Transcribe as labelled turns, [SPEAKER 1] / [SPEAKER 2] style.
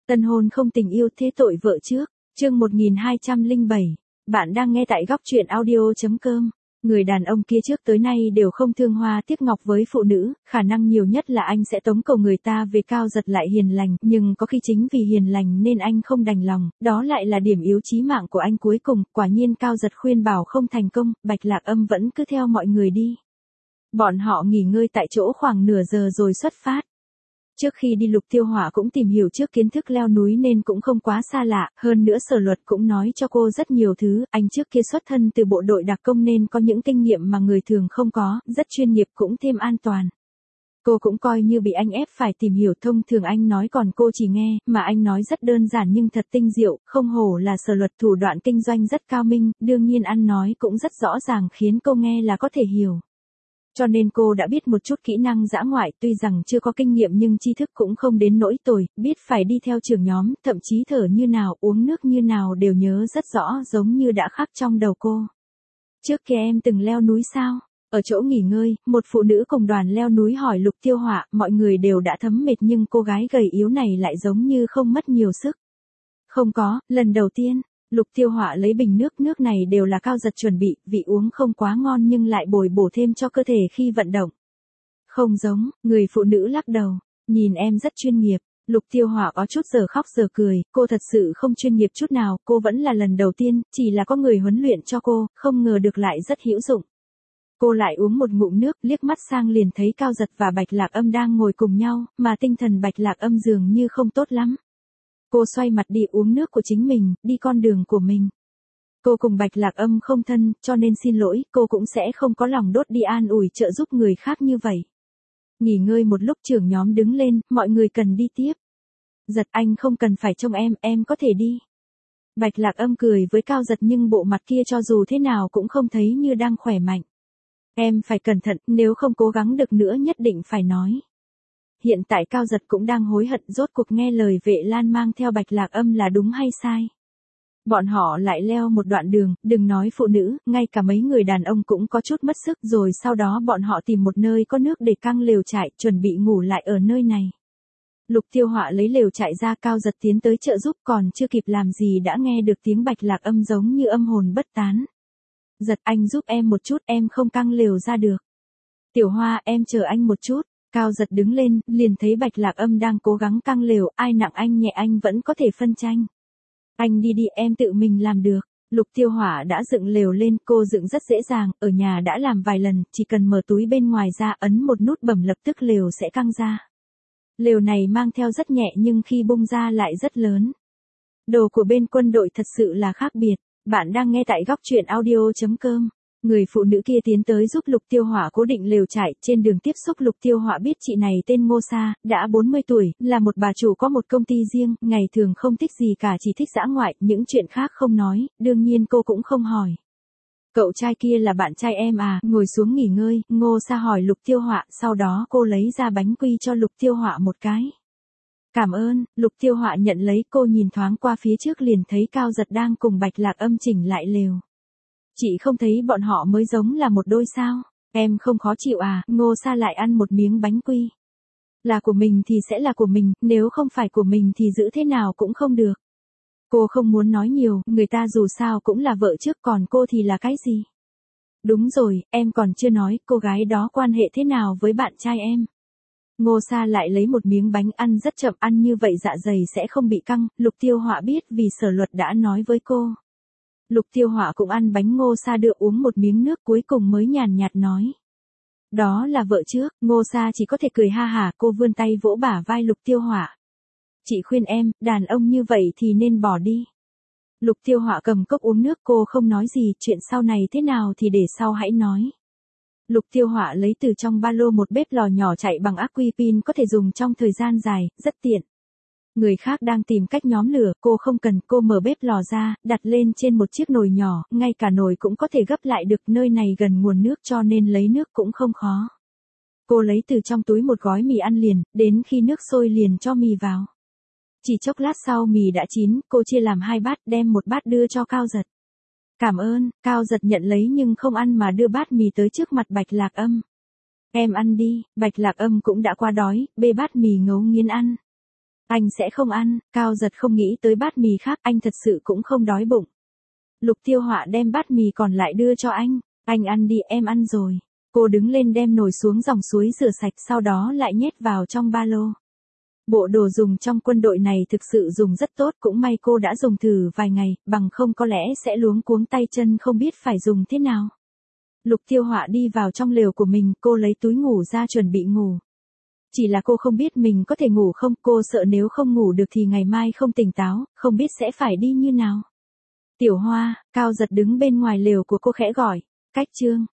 [SPEAKER 1] Tân hôn không tình yêu thế tội vợ trước. Chương 1207. Bạn đang nghe tại góc truyện audio.com. Người đàn ông kia trước tới nay đều không thương hoa tiếc ngọc với phụ nữ, khả năng nhiều nhất là anh sẽ tống cầu người ta về Cao Giật lại hiền lành, nhưng có khi chính vì hiền lành nên anh không đành lòng, đó lại là điểm yếu chí mạng của anh cuối cùng. Quả nhiên Cao Giật khuyên bảo không thành công, Bạch Lạc Âm vẫn cứ theo mọi người đi. Bọn họ nghỉ ngơi tại chỗ khoảng nửa giờ rồi xuất phát. Trước khi đi Lục Tiêu Hỏa cũng tìm hiểu trước kiến thức leo núi nên cũng không quá xa lạ, hơn nữa Sở Luật cũng nói cho cô rất nhiều thứ, anh trước kia xuất thân từ bộ đội đặc công nên có những kinh nghiệm mà người thường không có, rất chuyên nghiệp cũng thêm an toàn. Cô cũng coi như bị anh ép phải tìm hiểu, thông thường anh nói còn cô chỉ nghe, mà anh nói rất đơn giản nhưng thật tinh diệu, không hổ là Sở Luật, thủ đoạn kinh doanh rất cao minh, đương nhiên ăn nói cũng rất rõ ràng khiến cô nghe là có thể hiểu. Cho nên cô đã biết một chút kỹ năng dã ngoại, tuy rằng chưa có kinh nghiệm nhưng tri thức cũng không đến nỗi tồi, biết phải đi theo trưởng nhóm, thậm chí thở như nào, uống nước như nào đều nhớ rất rõ, giống như đã khắc trong đầu cô. Trước kia em từng leo núi sao? Ở chỗ nghỉ ngơi, một phụ nữ cùng đoàn leo núi hỏi Lục Tiêu Hỏa, mọi người đều đã thấm mệt nhưng cô gái gầy yếu này lại giống như không mất nhiều sức. Không có, lần đầu tiên. Lục Tiêu Hỏa lấy bình nước này đều là Cao Giật chuẩn bị, vị uống không quá ngon nhưng lại bồi bổ thêm cho cơ thể khi vận động. Không giống, người phụ nữ lắc đầu, nhìn em rất chuyên nghiệp. Lục Tiêu Hỏa có chút giờ khóc giờ cười, cô thật sự không chuyên nghiệp chút nào, cô vẫn là lần đầu tiên, chỉ là có người huấn luyện cho cô, không ngờ được lại rất hữu dụng. Cô lại uống một ngụm nước, liếc mắt sang liền thấy Cao Giật và Bạch Lạc Âm đang ngồi cùng nhau, mà tinh thần Bạch Lạc Âm dường như không tốt lắm. Cô xoay mặt đi uống nước của chính mình, đi con đường của mình. Cô cùng Bạch Lạc Âm không thân, cho nên xin lỗi, cô cũng sẽ không có lòng đốt đi an ủi trợ giúp người khác như vậy. Nghỉ ngơi một lúc trưởng nhóm đứng lên, mọi người cần đi tiếp. Giật, anh không cần phải trông em có thể đi. Bạch Lạc Âm cười với Cao Giật nhưng bộ mặt kia cho dù thế nào cũng không thấy như đang khỏe mạnh. Em phải cẩn thận, nếu không cố gắng được nữa nhất định phải nói. Hiện tại Cao Giật cũng đang hối hận, rốt cuộc nghe lời Vệ Lan mang theo Bạch Lạc Âm là đúng hay sai. Bọn họ lại leo một đoạn đường, đừng nói phụ nữ, ngay cả mấy người đàn ông cũng có chút mất sức, rồi sau đó bọn họ tìm một nơi có nước để căng lều trại, chuẩn bị ngủ lại ở nơi này. Lục Tiêu Hỏa lấy lều trại ra, Cao Giật tiến tới trợ giúp, còn chưa kịp làm gì đã nghe được tiếng Bạch Lạc Âm giống như âm hồn bất tán. Giật, anh giúp em một chút, em không căng lều ra được. Tiểu Hoa, em chờ anh một chút. Cao Giật đứng lên, liền thấy Bạch Lạc Âm đang cố gắng căng lều, ai nặng anh nhẹ anh vẫn có thể phân tranh. Anh đi đi, em tự mình làm được. Lục Tiêu Hỏa đã dựng lều lên, cô dựng rất dễ dàng, ở nhà đã làm vài lần, chỉ cần mở túi bên ngoài ra, ấn một nút bấm lập tức lều sẽ căng ra. Lều này mang theo rất nhẹ nhưng khi bung ra lại rất lớn. Đồ của bên quân đội thật sự là khác biệt. Bạn đang nghe tại góc truyện audio.com. Người phụ nữ kia tiến tới giúp Lục Tiêu Hỏa cố định lều trại, trên đường tiếp xúc Lục Tiêu Hỏa biết chị này tên Ngô Sa, đã 40 tuổi, là một bà chủ có một công ty riêng, ngày thường không thích gì cả, chỉ thích dã ngoại, những chuyện khác không nói, đương nhiên cô cũng không hỏi. Cậu trai kia là bạn trai em à, ngồi xuống nghỉ ngơi, Ngô Sa hỏi Lục Tiêu Hỏa, sau đó cô lấy ra bánh quy cho Lục Tiêu Hỏa một cái. Cảm ơn, Lục Tiêu Hỏa nhận lấy, cô nhìn thoáng qua phía trước liền thấy Cao Giật đang cùng Bạch Lạc Âm chỉnh lại lều. Chị không thấy bọn họ mới giống là một đôi sao? Em không khó chịu à? Ngô Sa lại ăn một miếng bánh quy. Là của mình thì sẽ là của mình, nếu không phải của mình thì giữ thế nào cũng không được. Cô không muốn nói nhiều, người ta dù sao cũng là vợ trước, còn cô thì là cái gì? Đúng rồi, em còn chưa nói, cô gái đó quan hệ thế nào với bạn trai em? Ngô Sa lại lấy một miếng bánh ăn rất chậm, ăn như vậy dạ dày sẽ không bị căng, Lục Tiêu Hỏa biết vì Sở Luật đã nói với cô. Lục Tiêu Hỏa cũng ăn bánh, Ngô Sa đưa uống một miếng nước cuối cùng mới nhàn nhạt nói. Đó là vợ trước, Ngô Sa chỉ có thể cười ha hả, cô vươn tay vỗ bả vai Lục Tiêu Hỏa. Chị khuyên em, đàn ông như vậy thì nên bỏ đi. Lục Tiêu Hỏa cầm cốc uống nước, cô không nói gì, chuyện sau này thế nào thì để sau hãy nói. Lục Tiêu Hỏa lấy từ trong ba lô một bếp lò nhỏ chạy bằng ắc quy pin có thể dùng trong thời gian dài, rất tiện. Người khác đang tìm cách nhóm lửa, cô không cần, cô mở bếp lò ra, đặt lên trên một chiếc nồi nhỏ, ngay cả nồi cũng có thể gấp lại được, nơi này gần nguồn nước cho nên lấy nước cũng không khó. Cô lấy từ trong túi một gói mì ăn liền, đến khi nước sôi liền cho mì vào. Chỉ chốc lát sau mì đã chín, cô chia làm 2 bát, đem một bát đưa cho Cao Giật. Cảm ơn, Cao Giật nhận lấy nhưng không ăn mà đưa bát mì tới trước mặt Bạch Lạc Âm. Em ăn đi, Bạch Lạc Âm cũng đã qua đói, bê bát mì ngấu nghiến ăn. Anh sẽ không ăn, Cao Giật không nghĩ tới bát mì khác, anh thật sự cũng không đói bụng. Lục Tiêu Họa đem bát mì còn lại đưa cho anh ăn đi, em ăn rồi. Cô đứng lên đem nồi xuống dòng suối rửa sạch, sau đó lại nhét vào trong ba lô. Bộ đồ dùng trong quân đội này thực sự dùng rất tốt, cũng may cô đã dùng thử vài ngày, bằng không có lẽ sẽ luống cuống tay chân không biết phải dùng thế nào. Lục Tiêu Họa đi vào trong lều của mình, cô lấy túi ngủ ra chuẩn bị ngủ. Chỉ là cô không biết mình có thể ngủ không, cô sợ nếu không ngủ được thì ngày mai không tỉnh táo, không biết sẽ phải đi như nào. Tiểu Hoa, Cao Giật đứng bên ngoài lều của cô khẽ gọi, Cách Trương.